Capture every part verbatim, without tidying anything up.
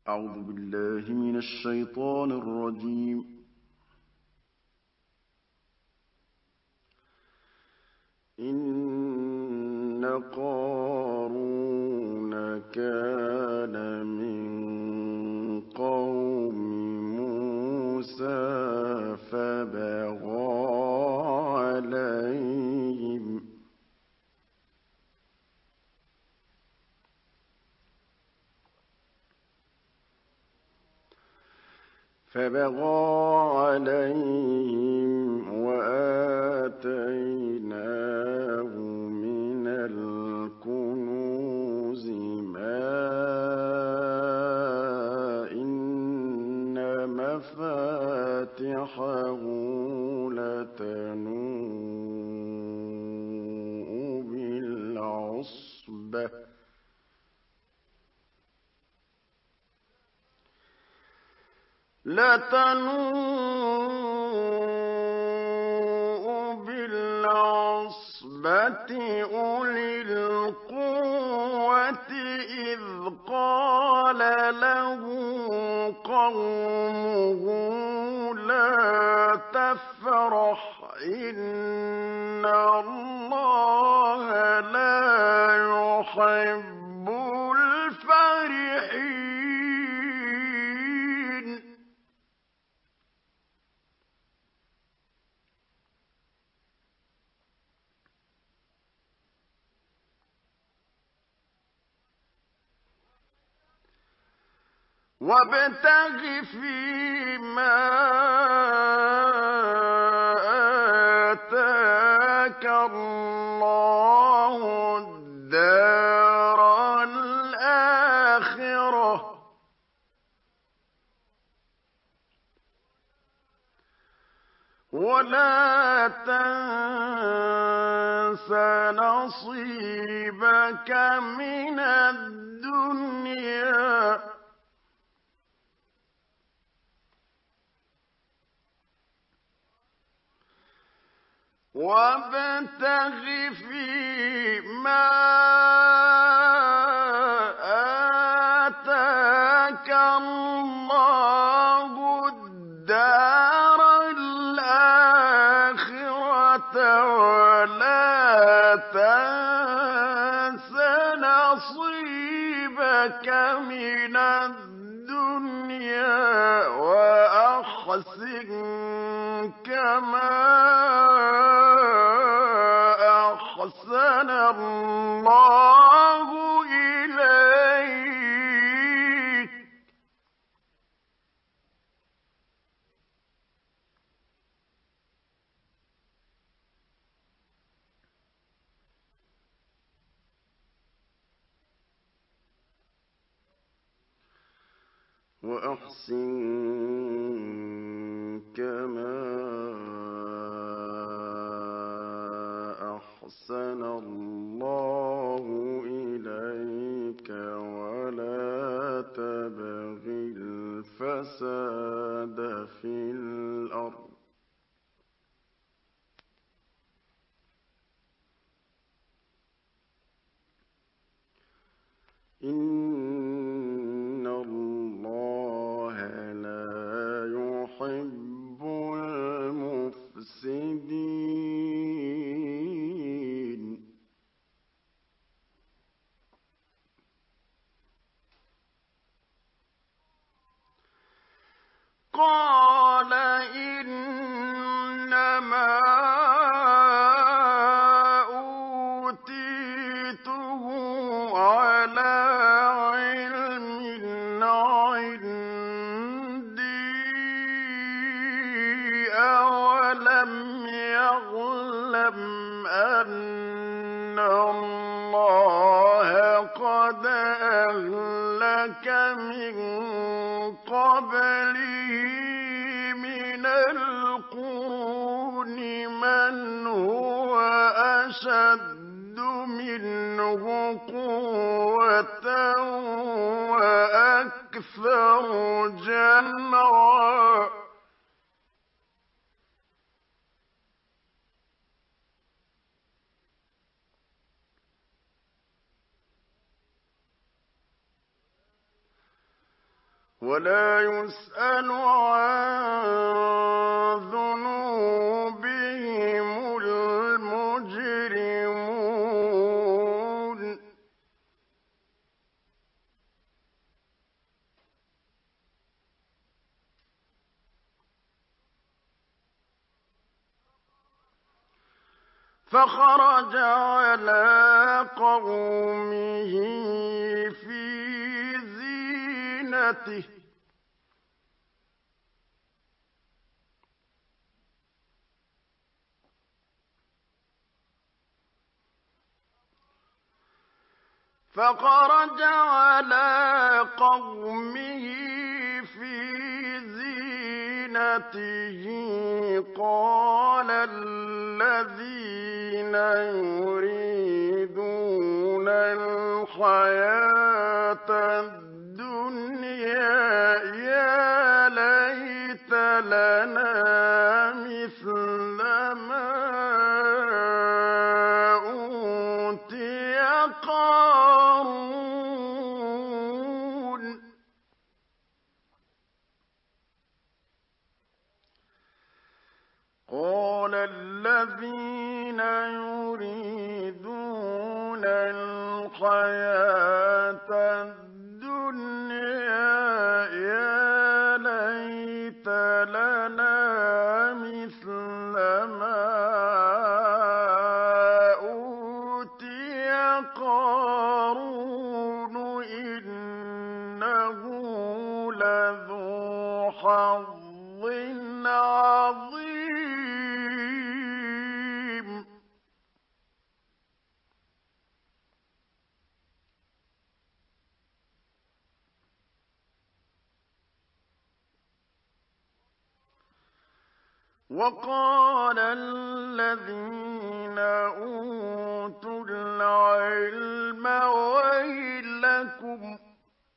أعوذ بالله من الشيطان الرجيم. إن قارون كان من قوم موسى فبغى عليهم فبغى عليهم وآتيناه من الكنوز ما إن مفاتحه لتنوء بالعصبة لتنوء بالعصبة أولي القوة إذ قال له قومه لا تفرح إن الله لا يحب الفرحين. وابتغ فيما آتاك الله الدار الآخرة ولا تنس نصيبك من الدنيا وابتغ فيما آتاك الله الدار الآخرة ولا تنس نصيبك من الدنيا وأحسن كما أحسن الله إليك وأحسن كما أحسن الله إليك ولا تبغ الفساد في الأرض إن الله لا يحب المفسدين. قال إنما أوتيته على علم عندي أولم يعلم أن الله قد أهلك من قبله من القرون من هو أشد منه قوة وأكثر جمعا ولا يسأل عن ذنوبهم المجرمون فخرج على قومه في زينته فخرج على قومه في زينته قال الذين يريدون الحياة الدنيا يا ليت لنا مثل ما أوتي قارون قال الذين يريدون الحياة الدنيا يا ليت لنا مثل ما أوتي قارون إنه لذو حظ عظيم وقال الذين أوتوا العلم ويلكم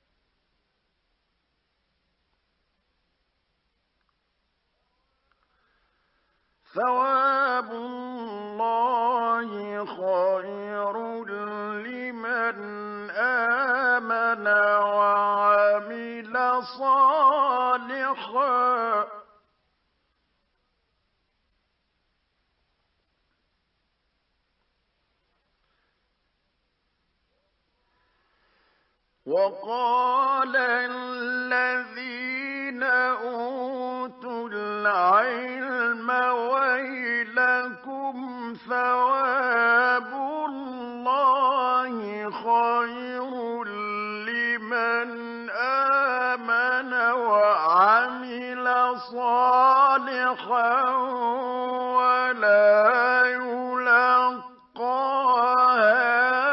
ثواب الله خير لمن آمن وعمل صالحا وقال الذين أوتوا العلم ويلكم ثواب الله خير لمن آمن وعمل صالحا ولا يلقاها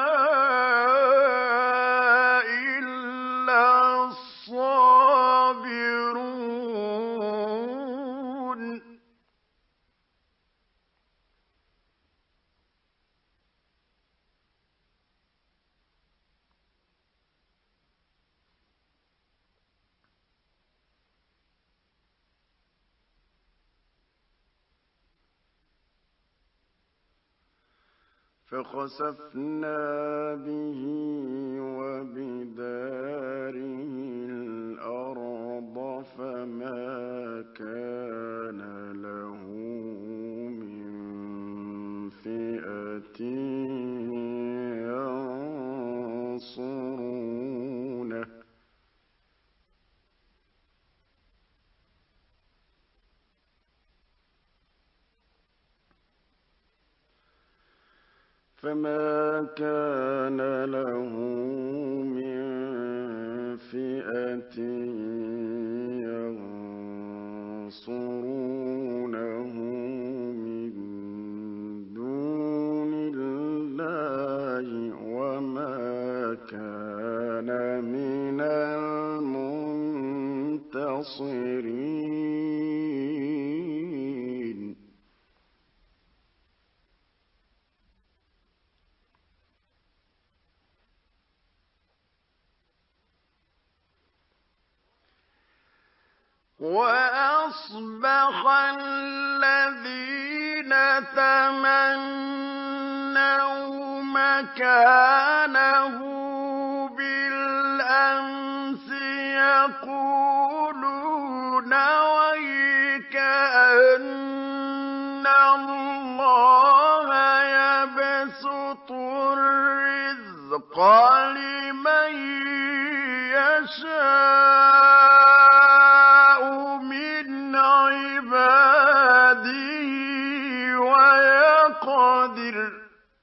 فخسفنا به وبداره الأرض فما كان له من فئة ينصرونه فما كان له من فئة ينصرونه من دون الله وما كان من المنتصرين وأصبح الذين تمنوا مكانه بالأمس يقول لمن يشاء من عباده ويقدر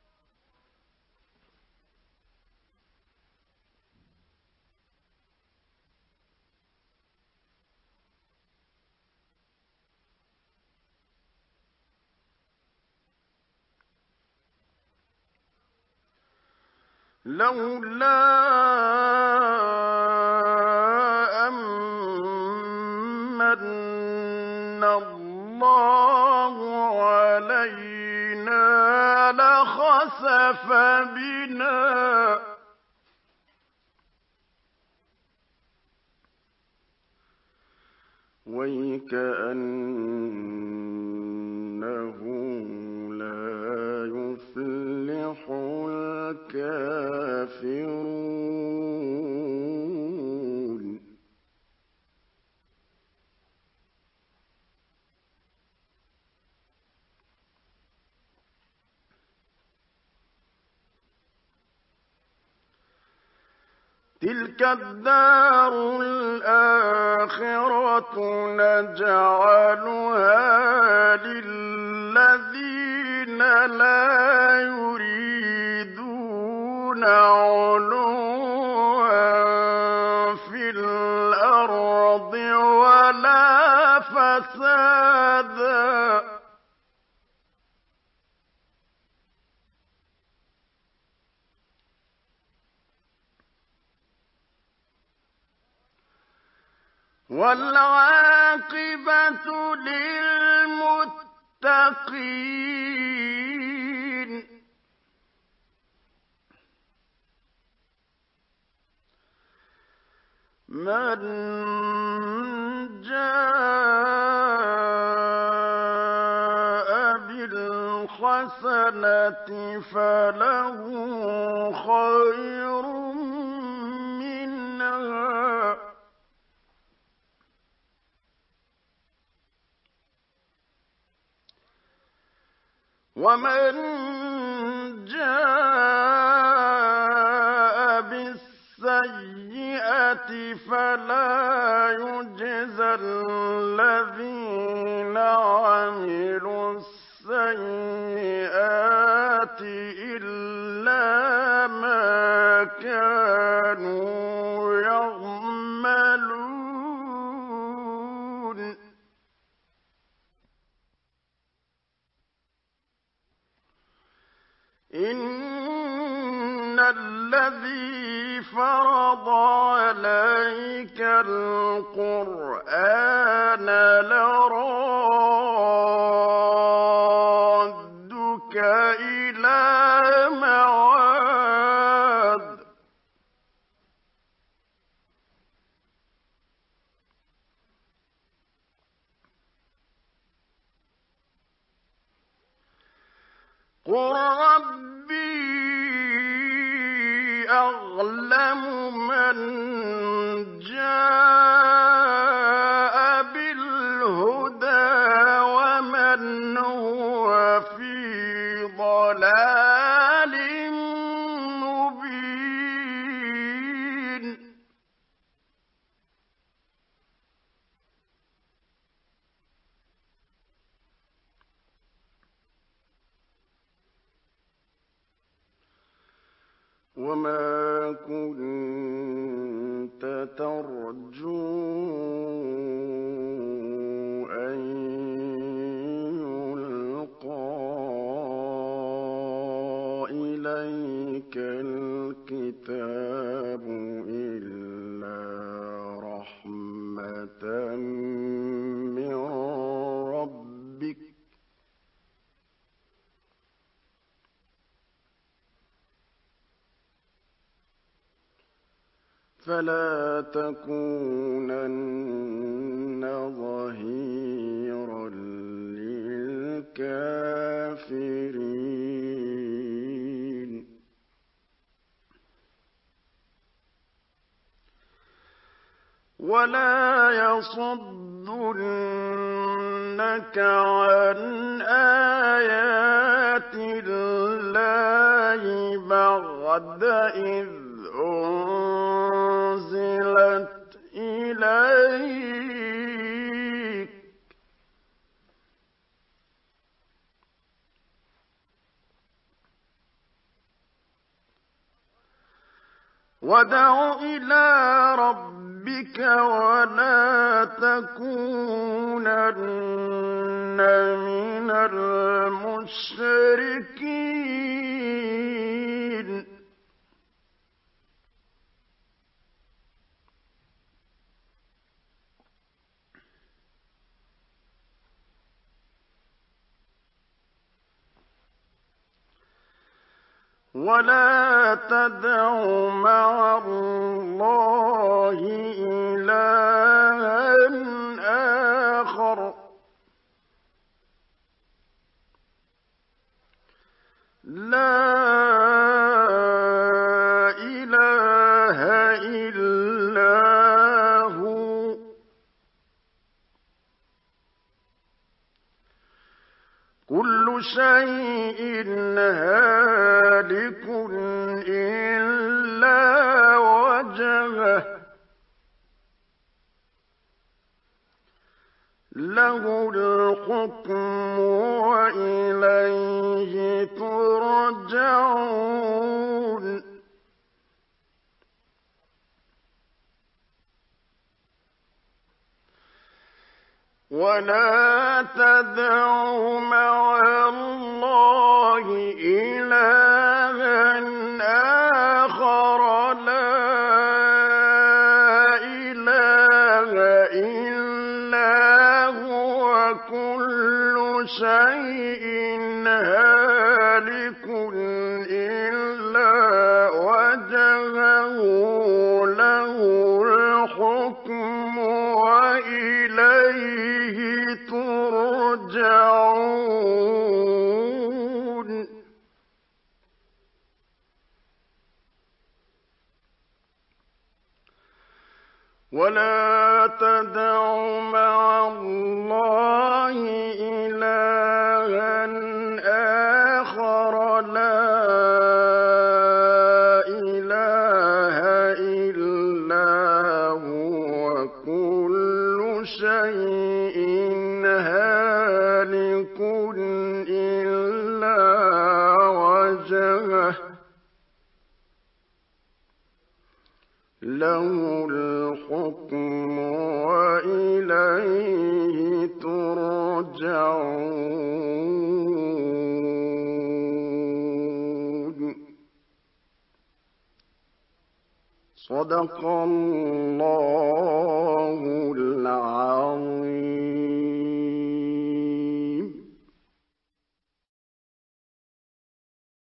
لولا أمن الله علينا لخسف بنا ويكأنه لا يفلح الكافرون تلك الدار الآخرة نجعلها للذين لا يريدون علوا في الأرض ولا فسادا والعاقبة للمتقين من جاء بالحسنة فله خير منها ومن جاء بالسيئة فلا يجزى الذين عملوا السيئات إلا ما كانوا يعملون إن الذي فرض عليك القرآن لرادك إلى معاد قل ربي أعلم من جاء بالهدى ومن هو في ضلال مبين وما كنت ترجو أن يلقى إليك الكتاب إلا رحمة من ربك فلا تكونن ظهيرا للكافرين ولا يصدنك عن آيات الله الله بعد إذ أنزلت إليك وادع إلى ربك ولا تكونن من المشركين ولا تدع مع الله إلها آخر لا إله إلا هو كل شيء هالك إلا وجهه له الحكم وإليه ترجعون ولا تدع مع الله إلها آخر لا إله إلا هو كل شيء هالك إلا وجهه له الحكم وإليه ترجعون ولا تدع مع الله إلها آخر لا إله إلا هو كل شيء هالك إلا وجهه له الحكم وإليه ترجعون صدق الله العظيم.